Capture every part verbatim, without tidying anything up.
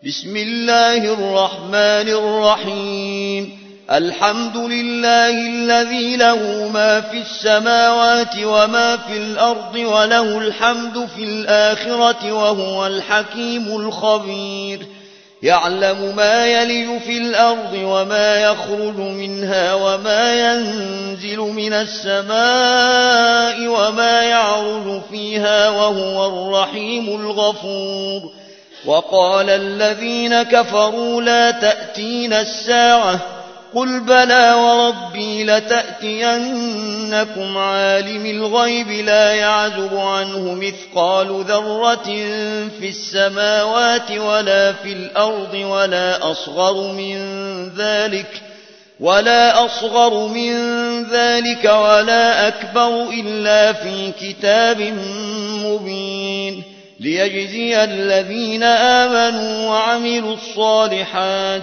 بسم الله الرحمن الرحيم الحمد لله الذي له ما في السماوات وما في الأرض وله الحمد في الآخرة وهو الحكيم الخبير يعلم ما يلج في الأرض وما يخرج منها وما ينزل من السماء وما يعرج فيها وهو الرحيم الغفور وقال الذين كفروا لا تأتينا الساعة قل بلى وربي لتأتينكم عالم الغيب لا يعزب عنه مثقال ذرة في السماوات ولا في الأرض ولا أصغر من ذلك ولا أصغر من ذلك ولا أكبر إلا في كتاب مبين ليجزي الذين آمنوا وعملوا الصالحات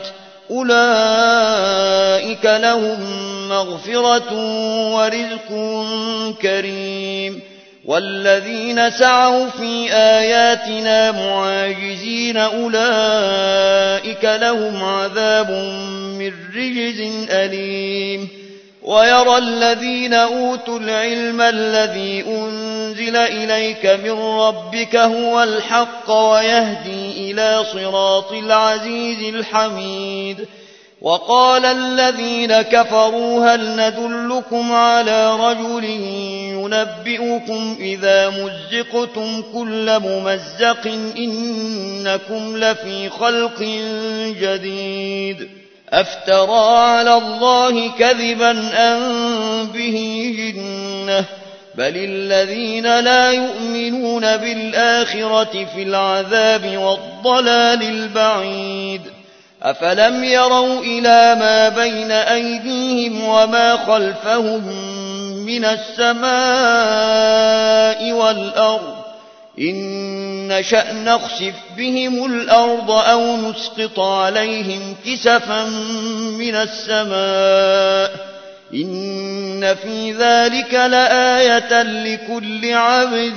أولئك لهم مغفرة ورزق كريم والذين سعوا في آياتنا معاجزين أولئك لهم عذاب من رجز أليم ويرى الذين أوتوا العلم الذي أنزل إليك من ربك هو الحق ويهدي إلى صراط العزيز الحميد وقال الذين كفروا هل ندلكم على رجل ينبئكم إذا مزقتم كل ممزق إنكم لفي خلق جديد أفترى على الله كذبا أم به جنة بل الذين لا يؤمنون بالآخرة في العذاب والضلال البعيد أفلم يروا إلى ما بين أيديهم وما خلفهم من السماء والأرض إن نشأ نخسف بهم الأرض أو نسقط عليهم كسفا من السماء إن في ذلك لآية لكل عبد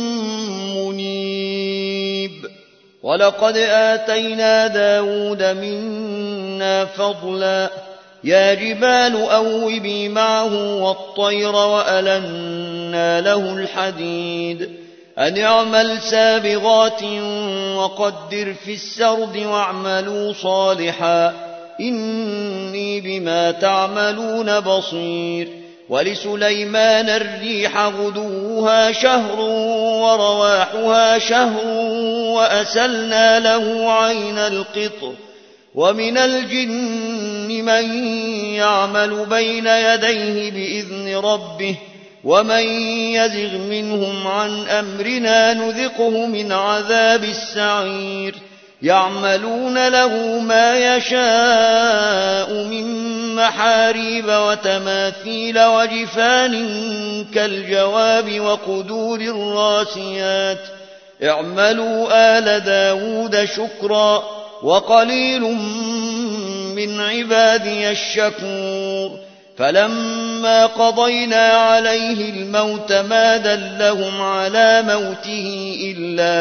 منيب ولقد آتينا داود منا فضلا يا جبال أوبي معه والطير وألنا له الحديد أن اعمل سابغات وقدر في السرد واعملوا صالحا إني بما تعملون بصير ولسليمان الريح غدوها شهر ورواحها شهر وأسلنا له عين القطر ومن الجن من يعمل بين يديه بإذن ربه ومن يزغ منهم عن أمرنا نذقه من عذاب السعير يعملون له ما يشاء من محاريب وتماثيل وجفان كالجواب وقدور الراسيات اعملوا آل داود شكرا وقليل من عبادي الشكور فلما قضينا عليه الموت ما دلهم على موته إلا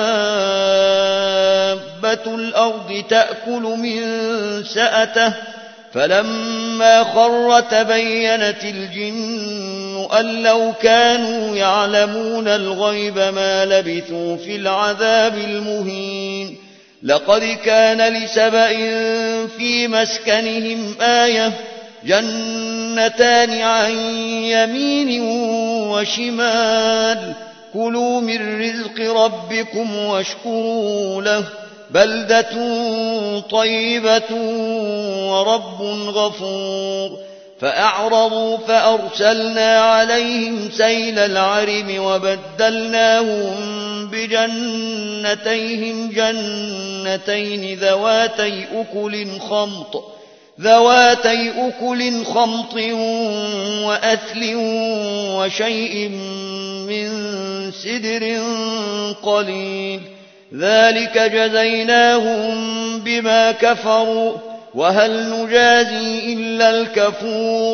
دابة الأرض تأكل من سأته فلما خر تبينت الجن أن لو كانوا يعلمون الغيب ما لبثوا في العذاب المهين لقد كان لسبأ في مسكنهم آية جنتان عن يمين وشمال كلوا من رزق ربكم واشكروا له بلدة طيبة ورب غفور فأعرضوا فأرسلنا عليهم سيل العرم وبدلناهم بجنتيهم جنتين ذواتي أكل خمط ذواتي أكل خمط وأثل وشيء من سدر قليل ذلك جزيناهم بما كفروا وهل نجازي إلا الكفور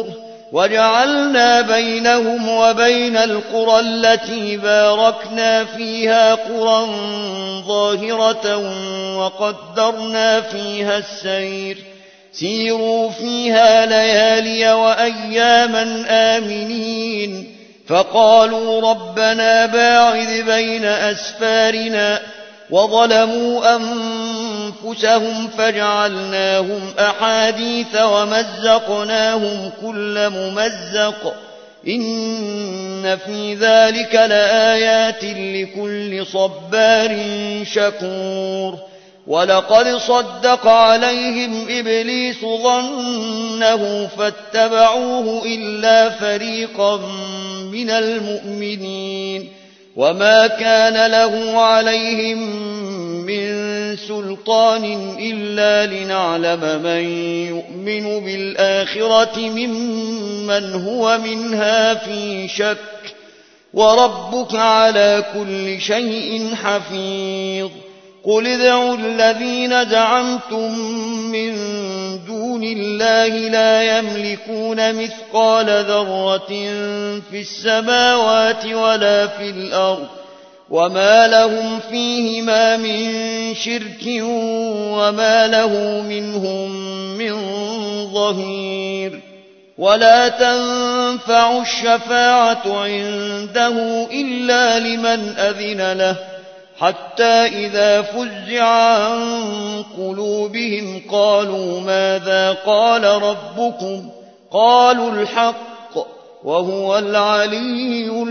وجعلنا بينهم وبين القرى التي باركنا فيها قرى ظاهرة وقدرنا فيها السير سيروا فيها ليالي وأياما آمنين فقالوا ربنا باعد بين أسفارنا وظلموا أنفسهم فجعلناهم أحاديث ومزقناهم كل ممزق إن في ذلك لآيات لكل صبار شكور ولقد صدق عليهم إبليس ظنه فاتبعوه إلا فريقا من المؤمنين وما كان له عليهم من سلطان إلا لنعلم من يؤمن بالآخرة ممن هو منها في شك وربك على كل شيء حفيظ قل ادعوا الذين زعمتم من دون الله لا يملكون مثقال ذرة في السماوات ولا في الأرض وما لهم فيهما من شرك وما له منهم من ظهير ولا تنفع الشفاعة عنده إلا لمن أذن له حتى إذا فزع عن قلوبهم قالوا ماذا قال ربكم قالوا الحق وهو العلي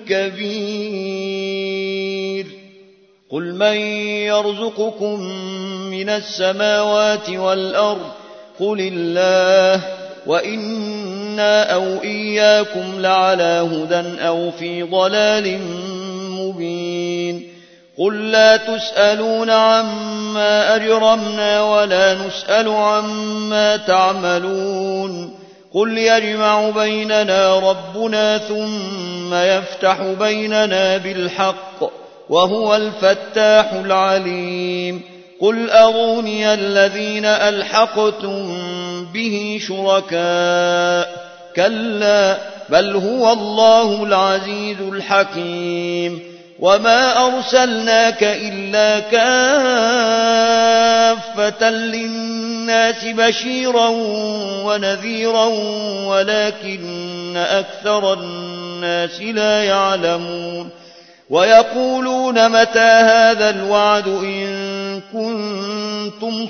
الكبير قل من يرزقكم من السماوات والأرض قل الله وإنا أو إياكم لعلى هدى أو في ضلال مبين قل لا تسألون عما أجرمنا ولا نسأل عما تعملون قل يجمع بيننا ربنا ثم يفتح بيننا بالحق وهو الفتاح العليم قل أروني الذين ألحقتم به شركاء كلا بل هو الله العزيز الحكيم وما أرسلناك إلا كافة للناس بشيرا ونذيرا ولكن أكثر الناس لا يعلمون ويقولون متى هذا الوعد إن كنتم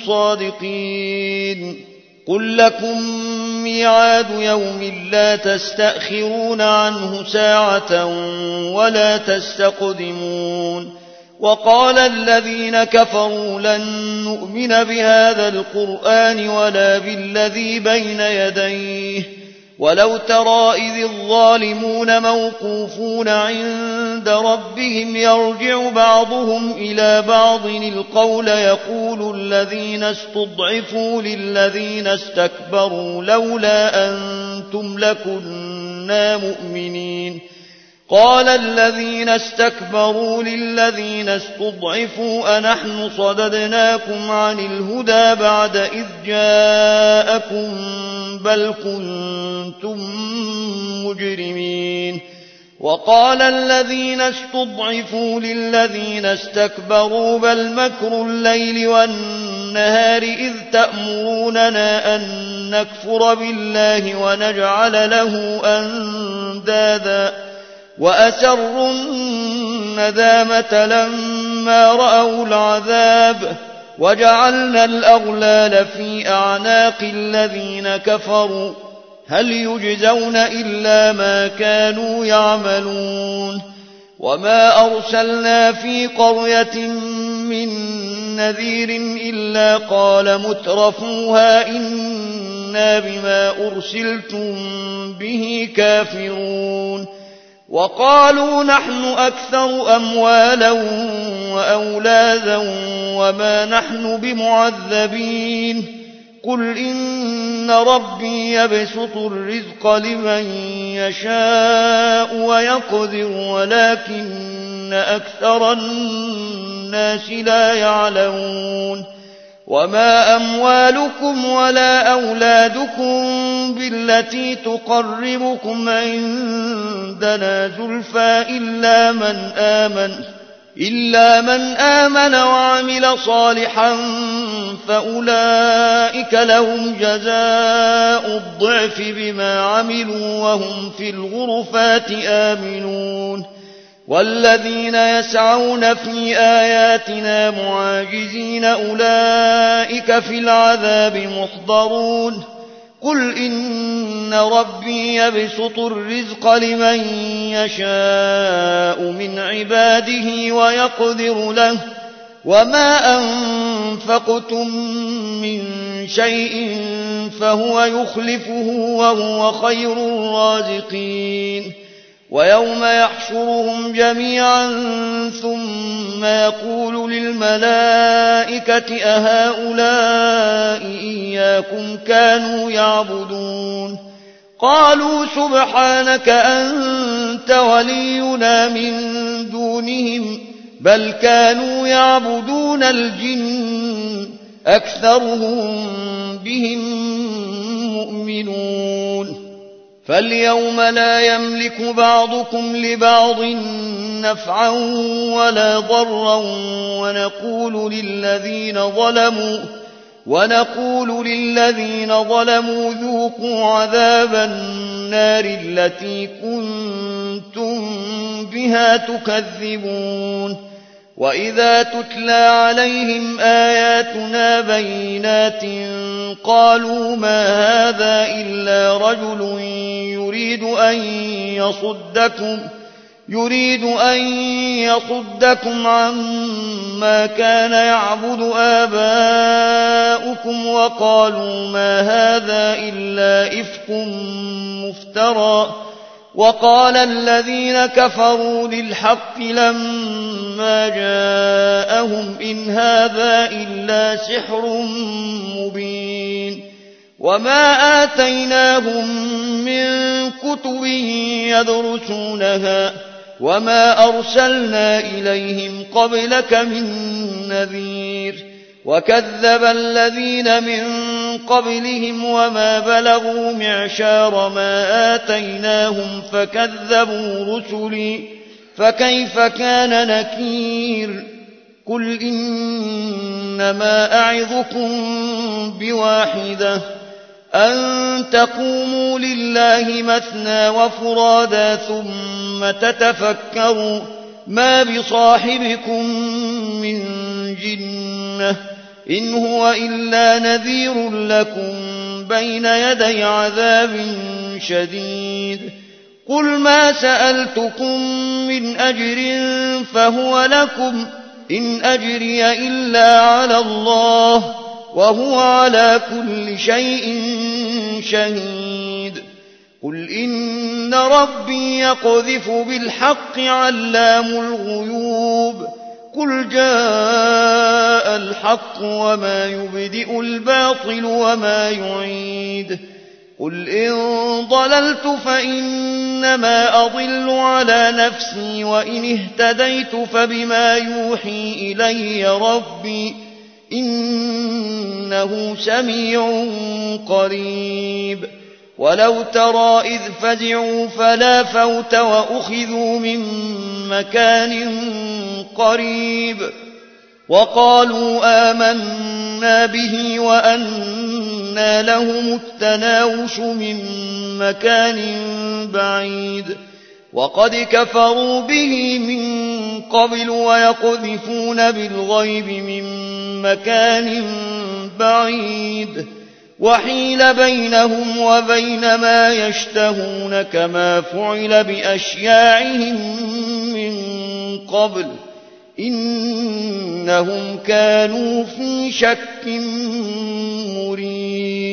صادقين قل لكم ميعاد يوم لا تستأخرون عنه ساعة ولا تستقدمون وقال الذين كفروا لن نؤمن بهذا القرآن ولا بالذي بين يديه ولو ترى إذ الظالمون موقوفون عند ربهم يرجع بعضهم إلى بعض القول يقول الذين استضعفوا للذين استكبروا لولا أنتم لكنا مؤمنين قال الذين استكبروا للذين استضعفوا أنحن صددناكم عن الهدى بعد إذ جاءكم بل كنتم مجرمين وقال الذين استضعفوا للذين استكبروا بل مكر الليل والنهار إذ تأمروننا أن نكفر بالله ونجعل له أندادا وأسروا الندامة لما رأوا العذاب وجعلنا الأغلال في أعناق الذين كفروا هل يجزون إلا ما كانوا يعملون وما أرسلنا في قرية من نذير إلا قال مترفوها إنا بما أرسلتم به كافرون وقالوا نحن أكثر أموالا وأولادا وما نحن بمعذبين قل إن ربي يبسط الرزق لمن يشاء ويقدر ولكن أكثر الناس لا يعلمون وما أموالكم ولا أولادكم بالتي تقربكم عندنا زلفى إلا من آمن إلا من آمن وعمل صالحا فأولئك لهم جزاء الضعف بما عملوا وهم في الغرفات آمنون والذين يسعون في آياتنا معاجزين أولئك في العذاب محضرون قل إن ربي يبسط الرزق لمن يشاء من عباده ويقدر له وما أنفقتم من شيء فهو يخلفه وهو خير الرازقين ويوم يحشرهم جميعا ثم يقول للملائكة أهؤلاء إياكم كانوا يعبدون قالوا سبحانك أنت ولينا من دونهم بل كانوا يعبدون الجن أكثرهم بهم مؤمنون فاليوم لا يملك بعضكم لبعض نفعا ولا ضرا ونقول للذين ظلموا ونقول للذين ظلموا ذوقوا عذاب النار التي كنتم بها تكذبون وإذا تتلى عليهم آياتنا بينات قالوا ما هذا إلا رجل يريد أن يصدكم يريد أن يصدكم عما كان يعبد آباؤكم وقالوا ما هذا إلا إفك مفترى وقال الذين كفروا للحق لما جاءهم إن هذا إلا سحر مبين وما آتيناهم من كتب يدرسونها وما أرسلنا إليهم قبلك من نذير وكذب الذين من قبلهم وما بلغوا معشار ما آتيناهم فكذبوا رسلي فكيف كان نكير قل إنما أعظكم بواحدة أن تقوموا لله مثنى وفرادا ثم تتفكروا ما بصاحبكم من جنة إن هو إلا نذير لكم بين يدي عذاب شديد قل ما سألتكم من أجر فهو لكم إن أجري إلا على الله وهو على كل شيء شهيد قل إن ربي يقذف بالحق علام الغيوب قل جاء الحق وما يبدئ الباطل وما يعيد قل إن ضللت فإنما أضل على نفسي وإن اهتديت فبما يوحي إلي ربي إنه سميع قريب ولو ترى إذ فزعوا فلا فوت وأخذوا من مكان قريب وقالوا آمنا به وأنى لهم التناوش من مكان بعيد وقد كفروا به من قبل ويقذفون بالغيب من مكان بعيد وحيل بينهم وبين ما يشتهون كما فعل بأشياعهم من قبل إنهم كانوا في شك مريب